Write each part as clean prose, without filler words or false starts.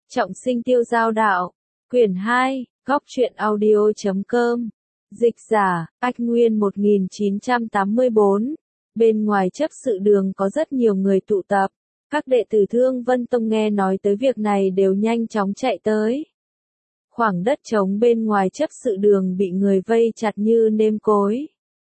Trọng sinh tiêu giao đạo. Quyển 2, góc truyện audio.com. Dịch giả, Ách Nguyên 1984. Bên ngoài chấp sự đường có rất nhiều người tụ tập. Các đệ tử Thương Vân Tông nghe nói tới việc này đều nhanh chóng chạy tới. Khoảng đất trống bên ngoài chấp sự đường bị người vây chặt như nêm cối.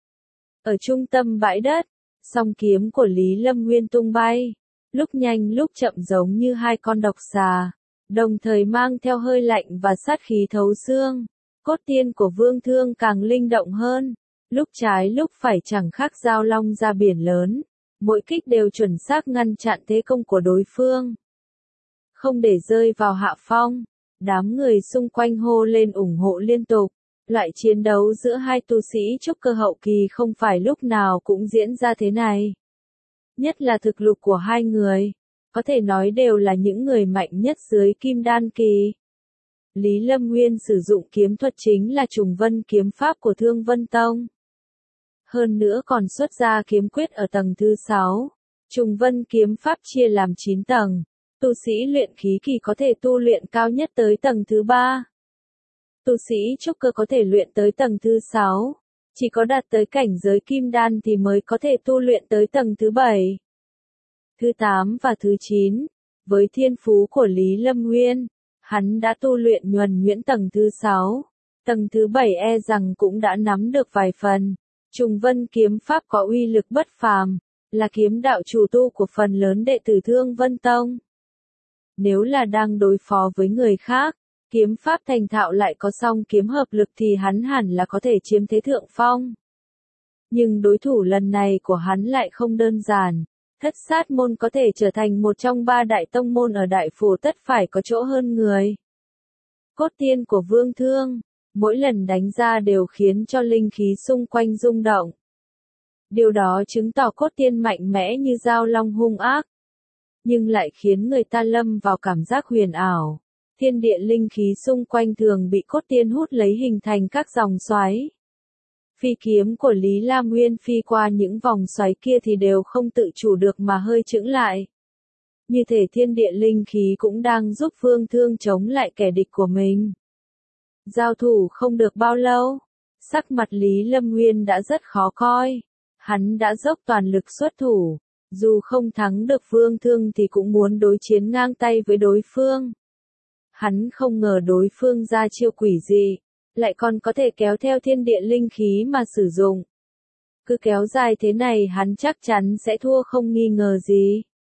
Ở trung tâm bãi đất, song kiếm của Lý Lâm Nguyên tung bay, lúc nhanh lúc chậm giống như hai con độc xà, đồng thời mang theo hơi lạnh và sát khí thấu xương. Cốt tiên của Vương Thương càng linh động hơn, lúc trái lúc phải chẳng khác dao long ra biển lớn, mỗi kích đều chuẩn xác ngăn chặn thế công của đối phương. Không để rơi vào hạ phong, đám người xung quanh hô lên ủng hộ liên tục. Loại chiến đấu giữa hai tu sĩ trúc cơ hậu kỳ không phải lúc nào cũng diễn ra thế này. Nhất là thực lực của hai người, có thể nói đều là những người mạnh nhất dưới kim đan kỳ. Lý Lâm Nguyên sử dụng kiếm thuật chính là trùng vân kiếm pháp của Thương Vân Tông. Hơn nữa còn xuất ra kiếm quyết ở tầng thứ 6. Trùng vân kiếm pháp chia làm 9 tầng. Tu sĩ luyện khí kỳ có thể tu luyện cao nhất tới tầng thứ 3. Tu sĩ trúc cơ có thể luyện tới tầng thứ 6. Chỉ có đạt tới cảnh giới kim đan thì mới có thể tu luyện tới tầng thứ 7. Thứ 8 và thứ 9. Với thiên phú của Lý Lâm Nguyên, hắn đã tu luyện nhuần nhuyễn tầng thứ 6. Tầng thứ 7 e rằng cũng đã nắm được vài phần. Trùng vân kiếm pháp có uy lực bất phàm, là kiếm đạo chủ tu của phần lớn đệ tử Thương Vân Tông. Nếu là đang đối phó với người khác, kiếm pháp thành thạo lại có song kiếm hợp lực thì hắn hẳn là có thể chiếm thế thượng phong. Nhưng đối thủ lần này của hắn lại không đơn giản. Thất sát môn có thể trở thành một trong 3 đại tông môn ở Đại Phổ tất phải có chỗ hơn người. Cốt tiên của Vương Thương, mỗi lần đánh ra đều khiến cho linh khí xung quanh rung động. Điều đó chứng tỏ cốt tiên mạnh mẽ như dao long hung ác, nhưng lại khiến người ta lâm vào cảm giác huyền ảo. Thiên địa linh khí xung quanh thường bị cốt tiên hút lấy hình thành các dòng xoáy. Phi kiếm của Lý Lam Nguyên phi qua những vòng xoáy kia thì đều không tự chủ được mà hơi chững lại. Như thể thiên địa linh khí cũng đang giúp Vương Thương chống lại kẻ địch của mình. Giao thủ không được bao lâu, sắc mặt Lý Lâm Nguyên đã rất khó coi. Hắn đã dốc toàn lực xuất thủ, dù không thắng được Vương Thương thì cũng muốn đối chiến ngang tay với đối phương. Hắn không ngờ đối phương ra chiêu quỷ dị, lại còn có thể kéo theo thiên địa linh khí mà sử dụng. Cứ kéo dài thế này hắn chắc chắn sẽ thua không nghi ngờ gì.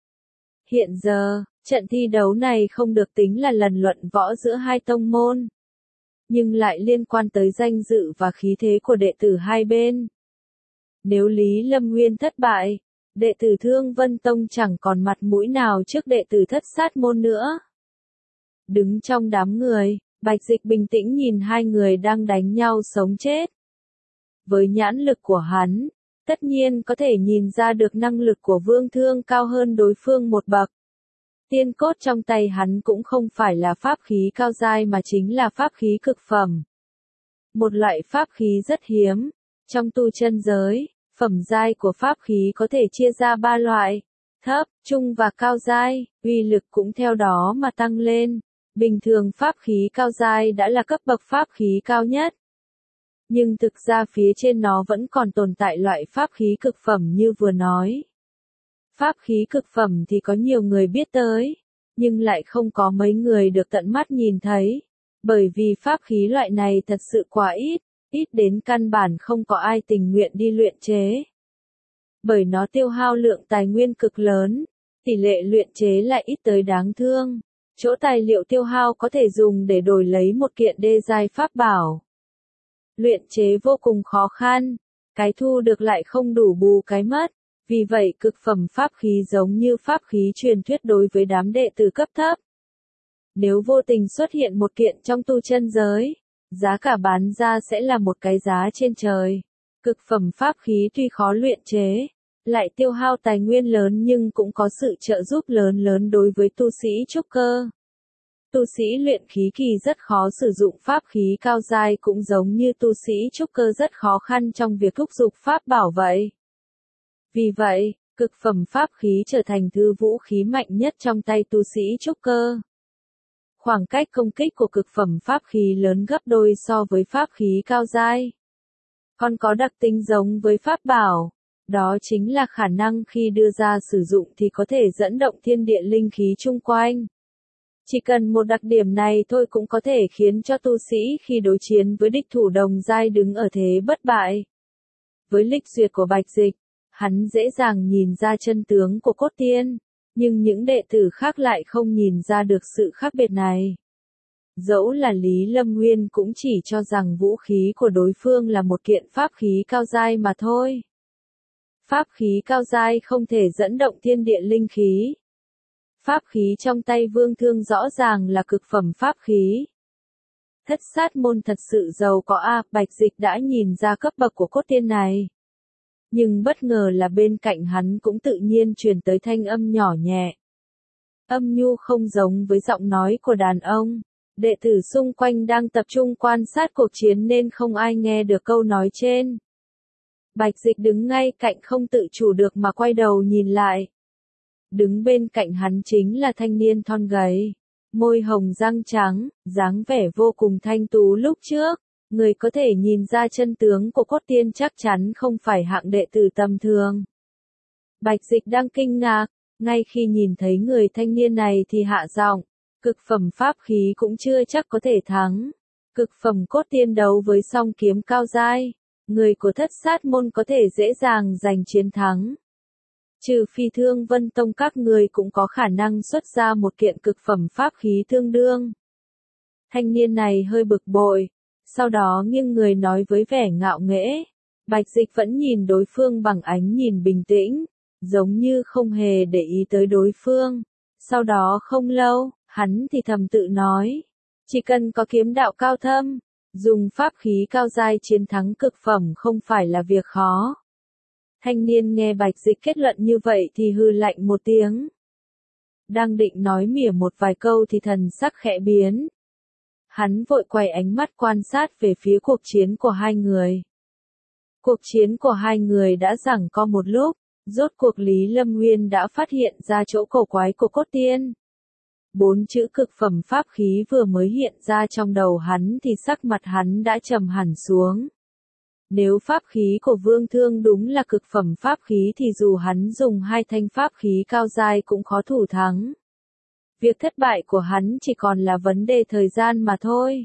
Hiện giờ, trận thi đấu này không được tính là lần luận võ giữa hai tông môn, nhưng lại liên quan tới danh dự và khí thế của đệ tử hai bên. Nếu Lý Lâm Nguyên thất bại, đệ tử Thương Vân Tông chẳng còn mặt mũi nào trước đệ tử Thất Sát môn nữa. Đứng trong đám người, Bạch Dịch bình tĩnh nhìn hai người đang đánh nhau sống chết. Với nhãn lực của hắn, tất nhiên có thể nhìn ra được năng lực của Vương Thương cao hơn đối phương một bậc. Tiên cốt trong tay hắn cũng không phải là pháp khí cao giai mà chính là pháp khí cực phẩm. Một loại pháp khí rất hiếm. Trong tu chân giới, phẩm giai của pháp khí có thể chia ra 3 loại, thấp, trung và cao giai, uy lực cũng theo đó mà tăng lên. Bình thường pháp khí cao giai đã là cấp bậc pháp khí cao nhất. Nhưng thực ra phía trên nó vẫn còn tồn tại loại pháp khí cực phẩm như vừa nói. Pháp khí cực phẩm thì có nhiều người biết tới, nhưng lại không có mấy người được tận mắt nhìn thấy. Bởi vì pháp khí loại này thật sự quá ít, ít đến căn bản không có ai tình nguyện đi luyện chế. Bởi nó tiêu hao lượng tài nguyên cực lớn, tỷ lệ luyện chế lại ít tới đáng thương. Chỗ tài liệu tiêu hao có thể dùng để đổi lấy một kiện đê giai pháp bảo. Luyện chế vô cùng khó khăn, cái thu được lại không đủ bù cái mất, vì vậy cực phẩm pháp khí giống như pháp khí truyền thuyết đối với đám đệ tử cấp thấp. Nếu vô tình xuất hiện một kiện trong tu chân giới, giá cả bán ra sẽ là một cái giá trên trời. Cực phẩm pháp khí tuy khó luyện chế, lại tiêu hao tài nguyên lớn nhưng cũng có sự trợ giúp lớn lớn đối với tu sĩ trúc cơ. Tu sĩ luyện khí kỳ rất khó sử dụng pháp khí cao giai cũng giống như tu sĩ trúc cơ rất khó khăn trong việc thúc giục pháp bảo vậy. Vì vậy, cực phẩm pháp khí trở thành thứ vũ khí mạnh nhất trong tay tu sĩ trúc cơ. Khoảng cách công kích của cực phẩm pháp khí lớn gấp đôi so với pháp khí cao giai. Còn có đặc tính giống với pháp bảo, đó chính là khả năng khi đưa ra sử dụng thì có thể dẫn động thiên địa linh khí chung quanh. Chỉ cần một đặc điểm này thôi cũng có thể khiến cho tu sĩ khi đối chiến với địch thủ đồng giai đứng ở thế bất bại. Với lịch duyệt của Bạch Dịch, hắn dễ dàng nhìn ra chân tướng của cốt tiên, nhưng những đệ tử khác lại không nhìn ra được sự khác biệt này. Dẫu là Lý Lâm Nguyên cũng chỉ cho rằng vũ khí của đối phương là một kiện pháp khí cao giai mà thôi. Pháp khí cao giai không thể dẫn động thiên địa linh khí. Pháp khí trong tay Vương Thương rõ ràng là cực phẩm pháp khí. Thất sát môn thật sự giàu có Bạch Dịch đã nhìn ra cấp bậc của cốt tiên này. Nhưng bất ngờ là bên cạnh hắn cũng tự nhiên truyền tới thanh âm nhỏ nhẹ. Âm nhu không giống với giọng nói của đàn ông. Đệ tử xung quanh đang tập trung quan sát cuộc chiến nên không ai nghe được câu nói trên. Bạch Dịch đứng ngay cạnh không tự chủ được mà quay đầu nhìn lại. Đứng bên cạnh hắn chính là thanh niên thon gầy, môi hồng răng trắng, dáng vẻ vô cùng thanh tú lúc trước. Người có thể nhìn ra chân tướng của cốt tiên chắc chắn không phải hạng đệ tử tầm thường. Bạch Dịch đang kinh ngạc, ngay khi nhìn thấy người thanh niên này thì hạ giọng, cực phẩm pháp khí cũng chưa chắc có thể thắng. Cực phẩm cốt tiên đấu với song kiếm cao giai, người của thất sát môn có thể dễ dàng giành chiến thắng. Trừ phi Thương Vân Tông các người cũng có khả năng xuất ra một kiện cực phẩm pháp khí tương đương. Thanh niên này hơi bực bội, sau đó nghiêng người nói với vẻ ngạo nghễ. Bạch Dịch vẫn nhìn đối phương bằng ánh nhìn bình tĩnh, giống như không hề để ý tới đối phương. Sau đó không lâu, hắn thì thầm tự nói, chỉ cần có kiếm đạo cao thâm, dùng pháp khí cao giai chiến thắng cực phẩm không phải là việc khó. Thanh niên nghe Bạch Dịch kết luận như vậy thì hừ lạnh một tiếng. Đang định nói mỉa một vài câu thì thần sắc khẽ biến. Hắn vội quay ánh mắt quan sát về phía cuộc chiến của hai người. Cuộc chiến của hai người đã giằng co một lúc, rốt cuộc Lý Lâm Nguyên đã phát hiện ra chỗ cổ quái của cốt tiên. 4 chữ cực phẩm pháp khí vừa mới hiện ra trong đầu hắn thì sắc mặt hắn đã trầm hẳn xuống. Nếu pháp khí của Vương Thương đúng là cực phẩm pháp khí thì dù hắn dùng 2 thanh pháp khí cao giai cũng khó thủ thắng. Việc thất bại của hắn chỉ còn là vấn đề thời gian mà thôi.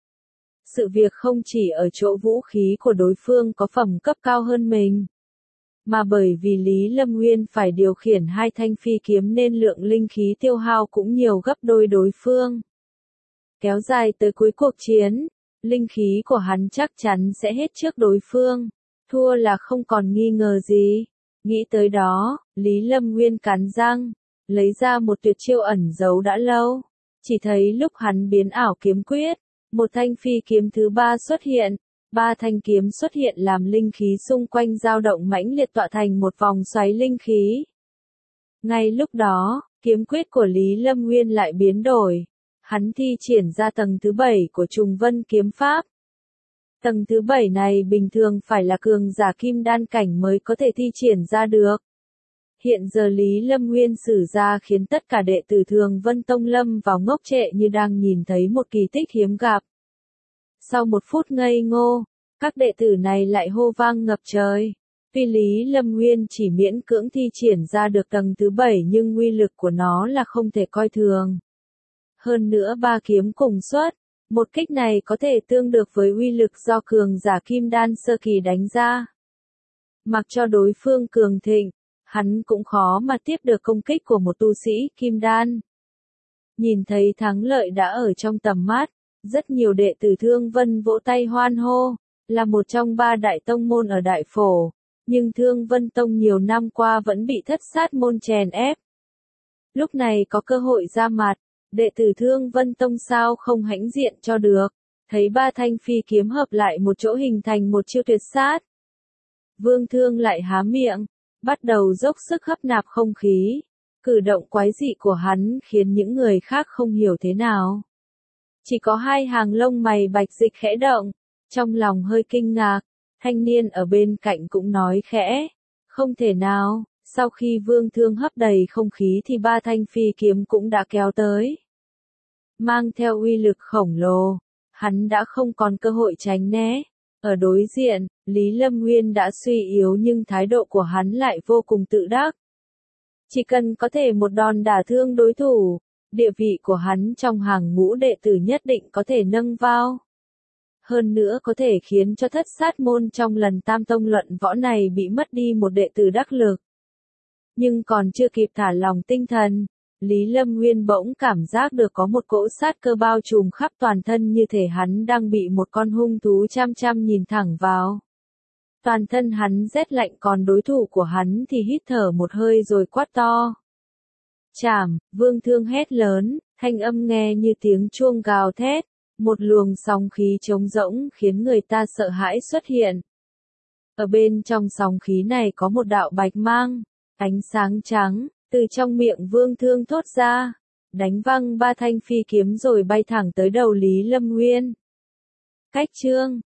Sự việc không chỉ ở chỗ vũ khí của đối phương có phẩm cấp cao hơn mình, mà bởi vì Lý Lâm Nguyên phải điều khiển 2 thanh phi kiếm nên lượng linh khí tiêu hao cũng nhiều gấp đôi đối phương. Kéo dài tới cuối cuộc chiến, linh khí của hắn chắc chắn sẽ hết trước đối phương, thua là không còn nghi ngờ gì. Nghĩ tới đó, Lý Lâm Nguyên cắn răng, lấy ra một tuyệt chiêu ẩn giấu đã lâu. Chỉ thấy lúc hắn biến ảo kiếm quyết, một thanh phi kiếm thứ 3 xuất hiện, 3 thanh kiếm xuất hiện làm linh khí xung quanh dao động mãnh liệt tọa thành một vòng xoáy linh khí. Ngay lúc đó, kiếm quyết của Lý Lâm Nguyên lại biến đổi. Hắn thi triển ra tầng thứ 7 của Trùng Vân kiếm pháp. Tầng thứ 7 này bình thường phải là cường giả kim đan cảnh mới có thể thi triển ra được. Hiện giờ Lý Lâm Nguyên sử ra khiến tất cả đệ tử Thường Vân Tông lâm vào ngốc trệ như đang nhìn thấy một kỳ tích hiếm gặp. Sau một phút ngây ngô, các đệ tử này lại hô vang ngập trời. Tuy Lý Lâm Nguyên chỉ miễn cưỡng thi triển ra được tầng thứ 7 nhưng uy lực của nó là không thể coi thường. Hơn nữa 3 kiếm cùng xuất, một kích này có thể tương được với uy lực do cường giả kim đan sơ kỳ đánh ra. Mặc cho đối phương cường thịnh, hắn cũng khó mà tiếp được công kích của một tu sĩ kim đan. Nhìn thấy thắng lợi đã ở trong tầm mắt, rất nhiều đệ tử Thương Vân vỗ tay hoan hô, là một trong 3 đại tông môn ở Đại Phổ, nhưng Thương Vân Tông nhiều năm qua vẫn bị thất sát môn chèn ép. Lúc này có cơ hội ra mặt, đệ tử Thương Vân Tông sao không hãnh diện cho được, thấy 3 thanh phi kiếm hợp lại một chỗ hình thành một chiêu tuyệt sát. Vương Thương lại há miệng, bắt đầu dốc sức hấp nạp không khí, cử động quái dị của hắn khiến những người khác không hiểu thế nào. Chỉ có 2 hàng lông mày Bạch Dịch khẽ động, trong lòng hơi kinh ngạc, thanh niên ở bên cạnh cũng nói khẽ, không thể nào. Sau khi Vương Thương hấp đầy không khí thì 3 thanh phi kiếm cũng đã kéo tới. mang theo uy lực khổng lồ. Hắn đã không còn cơ hội tránh né. Ở đối diện, Lý Lâm Nguyên đã suy yếu nhưng thái độ của hắn lại vô cùng tự đắc. Chỉ cần có thể một đòn đả thương đối thủ, địa vị của hắn trong hàng ngũ đệ tử nhất định có thể nâng vào. Hơn nữa có thể khiến cho thất sát môn trong lần tam tông luận võ này bị mất đi một đệ tử đắc lực. Nhưng còn chưa kịp thả lòng tinh thần, Lý Lâm Nguyên bỗng cảm giác được có một cỗ sát cơ bao trùm khắp toàn thân như thể hắn đang bị một con hung thú chăm chăm nhìn thẳng vào. Toàn thân hắn rét lạnh còn đối thủ của hắn thì hít thở một hơi rồi quát to. Chảm, Vương Thương hét lớn, thanh âm nghe như tiếng chuông gào thét, một luồng sóng khí trống rỗng khiến người ta sợ hãi xuất hiện. Ở bên trong sóng khí này có một đạo bạch mang, ánh sáng trắng, từ trong miệng Vương Thương thốt ra, đánh văng 3 thanh phi kiếm rồi bay thẳng tới đầu Lý Lâm Nguyên. Cách chương